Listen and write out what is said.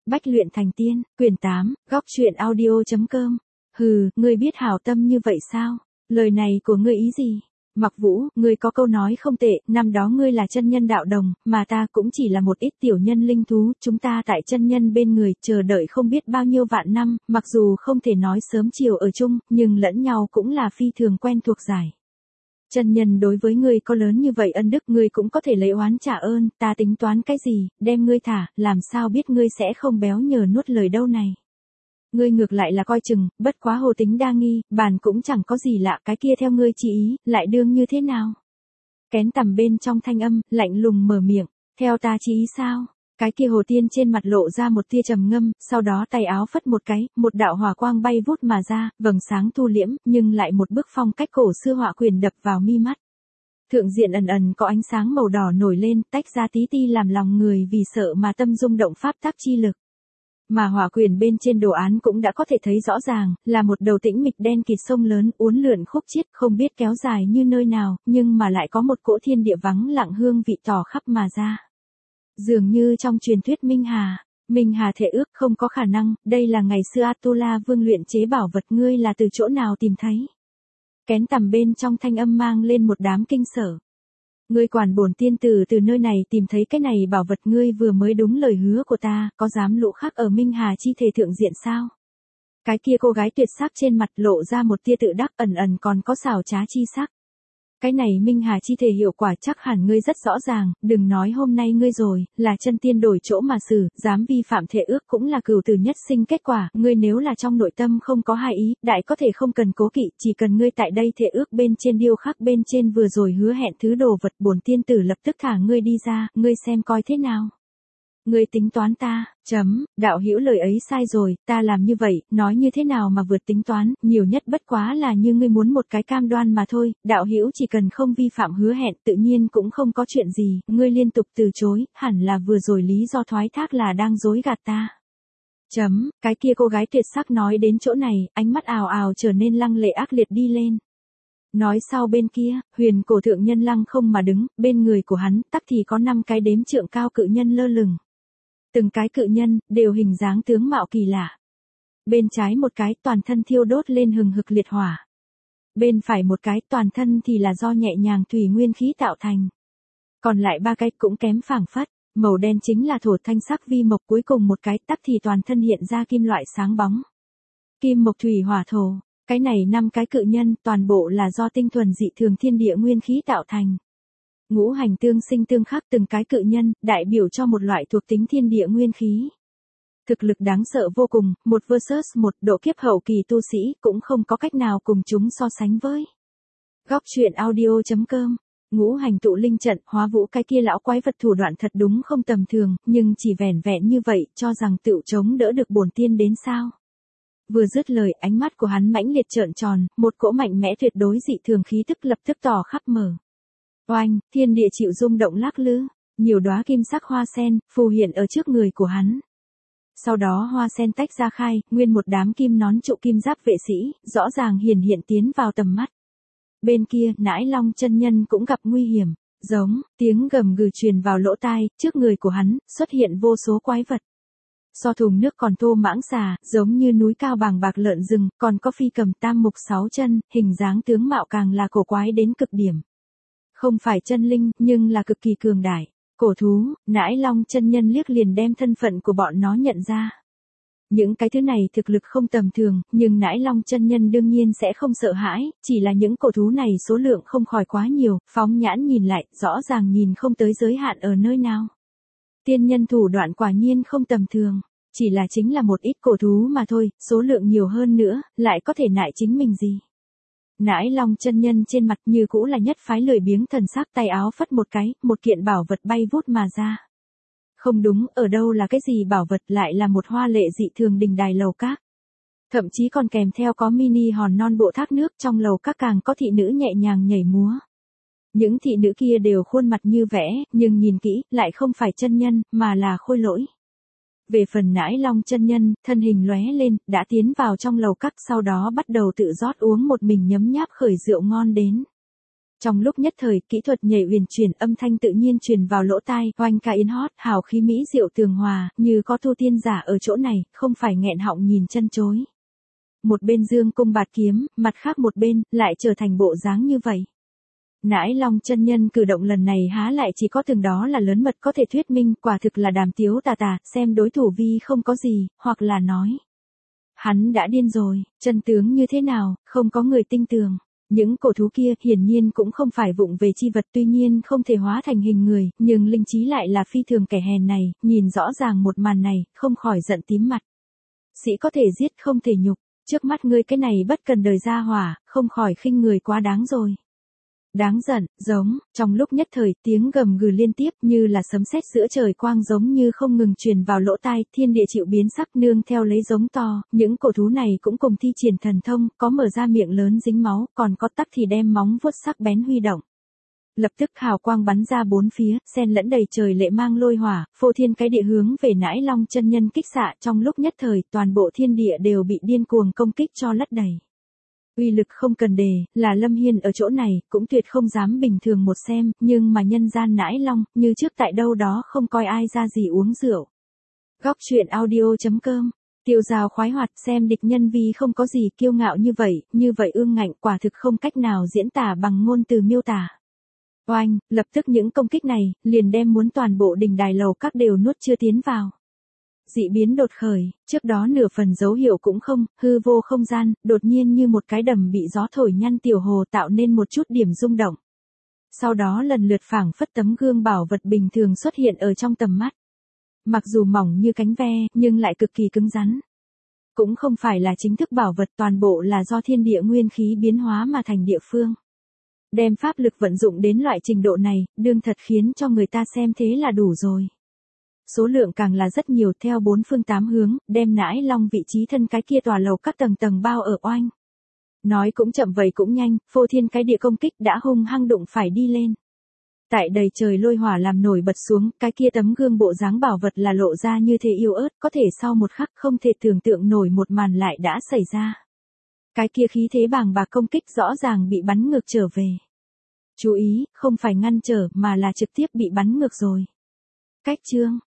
Bách luyện thành tiên, quyển 8, góc truyện audio.com. Hừ, ngươi biết hảo tâm như vậy sao? Lời này của ngươi ý gì? Mặc Vũ, ngươi có câu nói không tệ, năm đó ngươi là chân nhân đạo đồng, mà ta cũng chỉ là một ít tiểu nhân linh thú, chúng ta tại chân nhân bên người, chờ đợi không biết bao nhiêu vạn năm, mặc dù không thể nói sớm chiều ở chung, nhưng lẫn nhau cũng là phi thường quen thuộc giải. Chân nhân đối với ngươi có lớn như vậy ân đức, ngươi cũng có thể lấy oán trả ơn, ta tính toán cái gì, đem ngươi thả, làm sao biết ngươi sẽ không béo nhờ nuốt lời đâu này. Ngươi ngược lại là coi chừng, bất quá hồ tính đa nghi, bàn cũng chẳng có gì lạ, cái kia theo ngươi chỉ ý, lại đương như thế nào? Kén tầm bên trong thanh âm, lạnh lùng mở miệng, theo ta chỉ ý sao? Cái kia hồ tiên trên mặt lộ ra một tia trầm ngâm, sau đó tay áo phất một cái, một đạo hỏa quang bay vút mà ra, vầng sáng thu liễm, nhưng lại một bức phong cách cổ xưa họa quyền đập vào mi mắt. Thượng diện ẩn ẩn có ánh sáng màu đỏ nổi lên, tách ra tí ti làm lòng người vì sợ mà tâm rung động pháp tắc chi lực. Mà hỏa quyền bên trên đồ án cũng đã có thể thấy rõ ràng, là một đầu tĩnh mịch đen kịt sông lớn uốn lượn khúc chiết không biết kéo dài như nơi nào, nhưng mà lại có một cỗ thiên địa vắng lặng hương vị tỏ khắp mà ra. Dường như trong truyền thuyết Minh Hà thệ ước không có khả năng, đây là ngày xưa Atula Vương luyện chế bảo vật, ngươi là từ chỗ nào tìm thấy? Kén tầm bên trong thanh âm mang lên một đám kinh sở. Ngươi quản bổn tiên tử từ nơi này tìm thấy cái này bảo vật, ngươi vừa mới đúng lời hứa của ta, có dám lũ khắc ở Minh Hà chi thể thượng diện sao? Cái kia cô gái tuyệt sắc trên mặt lộ ra một tia tự đắc, ẩn ẩn còn có xảo trá chi sắc. Cái này Minh Hà chi thể hiệu quả chắc hẳn ngươi rất rõ ràng, đừng nói hôm nay ngươi rồi, là chân tiên đổi chỗ mà xử, dám vi phạm thể ước cũng là cửu tử nhất sinh kết quả, ngươi nếu là trong nội tâm không có hai ý, đại có thể không cần cố kỵ, chỉ cần ngươi tại đây thể ước bên trên điêu khắc bên trên vừa rồi hứa hẹn thứ đồ vật, bổn tiên tử lập tức thả ngươi đi ra, ngươi xem coi thế nào. Ngươi tính toán ta, đạo hữu lời ấy sai rồi, ta làm như vậy, nói như thế nào mà vượt tính toán, nhiều nhất bất quá là như ngươi muốn một cái cam đoan mà thôi, đạo hữu chỉ cần không vi phạm hứa hẹn tự nhiên cũng không có chuyện gì, ngươi liên tục từ chối, hẳn là vừa rồi lý do thoái thác là đang dối gạt ta. Cái kia cô gái tuyệt sắc nói đến chỗ này, ánh mắt ào ào trở nên lăng lệ ác liệt đi lên. Nói sau bên kia, huyền cổ thượng nhân lăng không mà đứng, bên người của hắn, tắc thì có 5 cái đếm trượng cao cự nhân lơ lửng. Từng cái cự nhân, đều hình dáng tướng mạo kỳ lạ. Bên trái một cái toàn thân thiêu đốt lên hừng hực liệt hỏa. Bên phải một cái toàn thân thì là do nhẹ nhàng thủy nguyên khí tạo thành. Còn lại 3 cái cũng kém phảng phất, màu đen chính là thổ thanh sắc vi mộc, cuối cùng một cái tắc thì toàn thân hiện ra kim loại sáng bóng. Kim mộc thủy hỏa thổ, cái này 5 cái cự nhân toàn bộ là do tinh thuần dị thường thiên địa nguyên khí tạo thành. Ngũ hành tương sinh tương khắc, từng cái cự nhân, đại biểu cho một loại thuộc tính thiên địa nguyên khí. Thực lực đáng sợ vô cùng, một versus một, độ kiếp hậu kỳ tu sĩ, cũng không có cách nào cùng chúng so sánh với. Góc truyện audio.com. Ngũ hành tụ linh trận, Hóa Vũ cái kia lão quái vật thủ đoạn thật đúng không tầm thường, nhưng chỉ vẻn vẹn như vậy, cho rằng tựu chống đỡ được bổn tiên đến sao. Vừa dứt lời, ánh mắt của hắn mãnh liệt trợn tròn, một cỗ mạnh mẽ tuyệt đối dị thường khí tức lập tức tỏ khắp mở. Oanh, thiên địa chịu rung động lắc lư, nhiều đóa kim sắc hoa sen phù hiện ở trước người của hắn. Sau đó hoa sen tách ra khai, nguyên một đám kim nón trụ kim giáp vệ sĩ, rõ ràng hiện tiến vào tầm mắt. Bên kia, Nãi Long chân nhân cũng gặp nguy hiểm, giống, tiếng gầm gừ truyền vào lỗ tai, trước người của hắn, xuất hiện vô số quái vật. So thùng nước còn thô mãng xà, giống như núi cao bàng bạc lợn rừng, còn có phi cầm tam mục 6 chân, hình dáng tướng mạo càng là cổ quái đến cực điểm. Không phải chân linh, nhưng là cực kỳ cường đại. Cổ thú, Nãi Long chân nhân liếc liền đem thân phận của bọn nó nhận ra. Những cái thứ này thực lực không tầm thường, nhưng Nãi Long chân nhân đương nhiên sẽ không sợ hãi, chỉ là những cổ thú này số lượng không khỏi quá nhiều, phóng nhãn nhìn lại, rõ ràng nhìn không tới giới hạn ở nơi nào. Tiên nhân thủ đoạn quả nhiên không tầm thường, chỉ là chính là một ít cổ thú mà thôi, số lượng nhiều hơn nữa, lại có thể nại chính mình gì. Nãi Long chân nhân trên mặt như cũ là nhất phái lười biếng thần sắc, tay áo phất một cái, một kiện bảo vật bay vút mà ra. Không đúng, ở đâu là cái gì bảo vật, lại là một hoa lệ dị thường đình đài lầu các. Thậm chí còn kèm theo có mini hòn non bộ thác nước, trong lầu các càng có thị nữ nhẹ nhàng nhảy múa. Những thị nữ kia đều khuôn mặt như vẽ, nhưng nhìn kỹ, lại không phải chân nhân, mà là khôi lỗi. Về phần Nãi Long chân nhân, thân hình lóe lên, đã tiến vào trong lầu các, sau đó bắt đầu tự rót uống một mình nhấm nháp khởi rượu ngon đến. Trong lúc nhất thời, kỹ thuật nhảy uyển chuyển, âm thanh tự nhiên truyền vào lỗ tai, oanh ca yến hót, hào khí mỹ diệu tường hòa, như có tu tiên giả ở chỗ này, không phải nghẹn họng nhìn chân chối. Một bên dương cung bạt kiếm, mặt khác một bên, lại trở thành bộ dáng như vậy. Nãi Long chân nhân cử động lần này há lại chỉ có từng đó là lớn mật có thể thuyết minh, quả thực là đàm tiếu tà tà, xem đối thủ vi không có gì, hoặc là nói. Hắn đã điên rồi, chân tướng như thế nào, không có người tinh tường. Những cổ thú kia hiển nhiên cũng không phải vụng về chi vật, tuy nhiên không thể hóa thành hình người, nhưng linh trí lại là phi thường kẻ hèn này, nhìn rõ ràng một màn này, không khỏi giận tím mặt. Sĩ có thể giết không thể nhục, trước mắt ngươi cái này bất cần đời ra hỏa, không khỏi khinh người quá đáng rồi. Đáng giận, giống, trong lúc nhất thời tiếng gầm gừ liên tiếp như là sấm sét giữa trời quang giống như không ngừng truyền vào lỗ tai, thiên địa chịu biến sắc nương theo lấy giống to, những cổ thú này cũng cùng thi triển thần thông, có mở ra miệng lớn dính máu, còn có tắc thì đem móng vuốt sắc bén huy động. Lập tức hào quang bắn ra bốn phía, xen lẫn đầy trời lệ mang lôi hỏa, phô thiên cái địa hướng về Nãi Long chân nhân kích xạ, trong lúc nhất thời toàn bộ thiên địa đều bị điên cuồng công kích cho lấp đầy. Uy lực không cần đề, là Lâm Hiên ở chỗ này, cũng tuyệt không dám bình thường một xem, nhưng mà nhân gian Nãi Long, như trước tại đâu đó không coi ai ra gì uống rượu. Góc truyện audio.com, tiêu dao khoái hoạt, xem địch nhân vì không có gì kiêu ngạo như vậy ương ngạnh, quả thực không cách nào diễn tả bằng ngôn từ miêu tả. Oanh, lập tức những công kích này, liền đem muốn toàn bộ đình đài lầu các đều nuốt chưa tiến vào. Dị biến đột khởi, trước đó nửa phần dấu hiệu cũng không, hư vô không gian, đột nhiên như một cái đầm bị gió thổi nhăn tiểu hồ tạo nên một chút điểm rung động. Sau đó lần lượt phảng phất tấm gương bảo vật bình thường xuất hiện ở trong tầm mắt. Mặc dù mỏng như cánh ve, nhưng lại cực kỳ cứng rắn. Cũng không phải là chính thức bảo vật, toàn bộ là do thiên địa nguyên khí biến hóa mà thành địa phương. Đem pháp lực vận dụng đến loại trình độ này, đương thật khiến cho người ta xem thế là đủ rồi. Số lượng càng là rất nhiều, theo bốn phương tám hướng, đem Nãi Long vị trí thân cái kia tòa lầu các tầng tầng bao ở oanh. Nói cũng chậm vậy cũng nhanh, phô thiên cái địa công kích đã hung hăng đụng phải đi lên. Tại đầy trời lôi hỏa làm nổi bật xuống, cái kia tấm gương bộ dáng bảo vật là lộ ra như thế yếu ớt, có thể sau một khắc không thể tưởng tượng nổi một màn lại đã xảy ra. Cái kia khí thế bàng bạc công kích rõ ràng bị bắn ngược trở về. Chú ý, không phải ngăn trở mà là trực tiếp bị bắn ngược rồi. Cách chương